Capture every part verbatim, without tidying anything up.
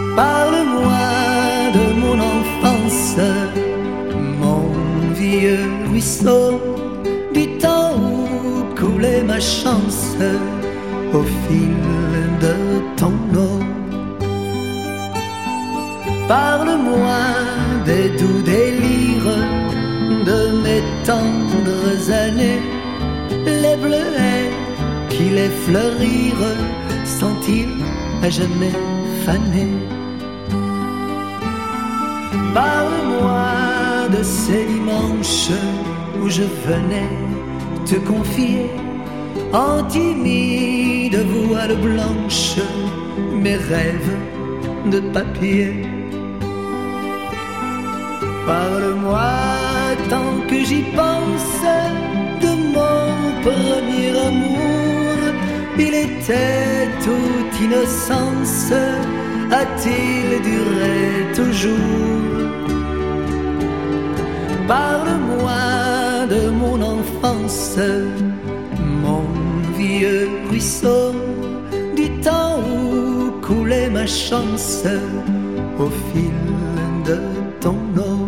Parle-moi de mon enfance, mon vieux ruisseau, du temps où coulait ma chance au fil de ton eau. Parle-moi des doux délires de mes tendres années, les bleuets qui les fleurirent sont-ils à jamais fanés? Parle-moi de ces dimanches où je venais te confier en timide voile blanche mes rêves de papier. Parle-moi tant que j'y pense de mon premier amour. Il était toute innocence, a-t-il duré toujours? Parle-moi de mon enfance, mon vieux ruisseau, du temps où coulait ma chance au fil de ton eau.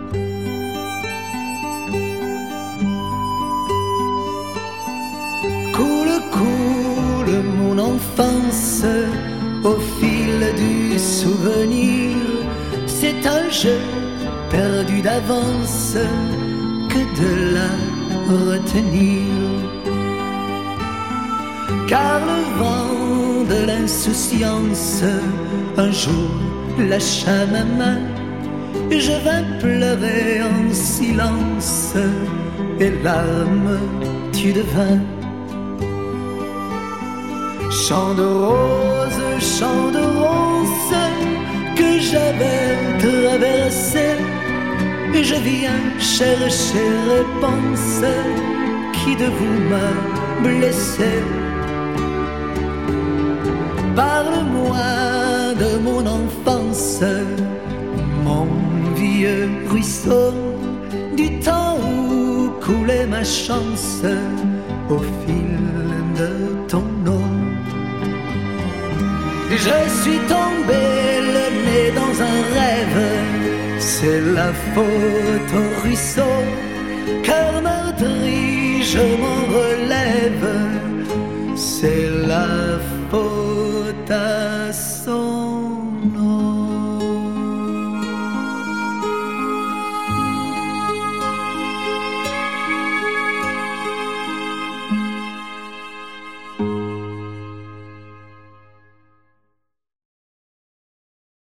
Coule, coule mon enfance au fil du souvenir. C'est un jeu perdu d'avance que de la retenir. Car le vent de l'insouciance un jour lâcha ma main. Je vins pleurer en silence et larmes tu devins. Chant de rose, chant de rose que j'avais traversé, je viens chercher réponse qui de vous m'a blessé. Parle-moi de mon enfance, mon vieux ruisseau, du temps où coulait ma chance au fil de ton eau. Je suis tombé le nez dans un rêve, c'est la faute au ruisseau. Cœur meurtri, je m'en relève, c'est la faute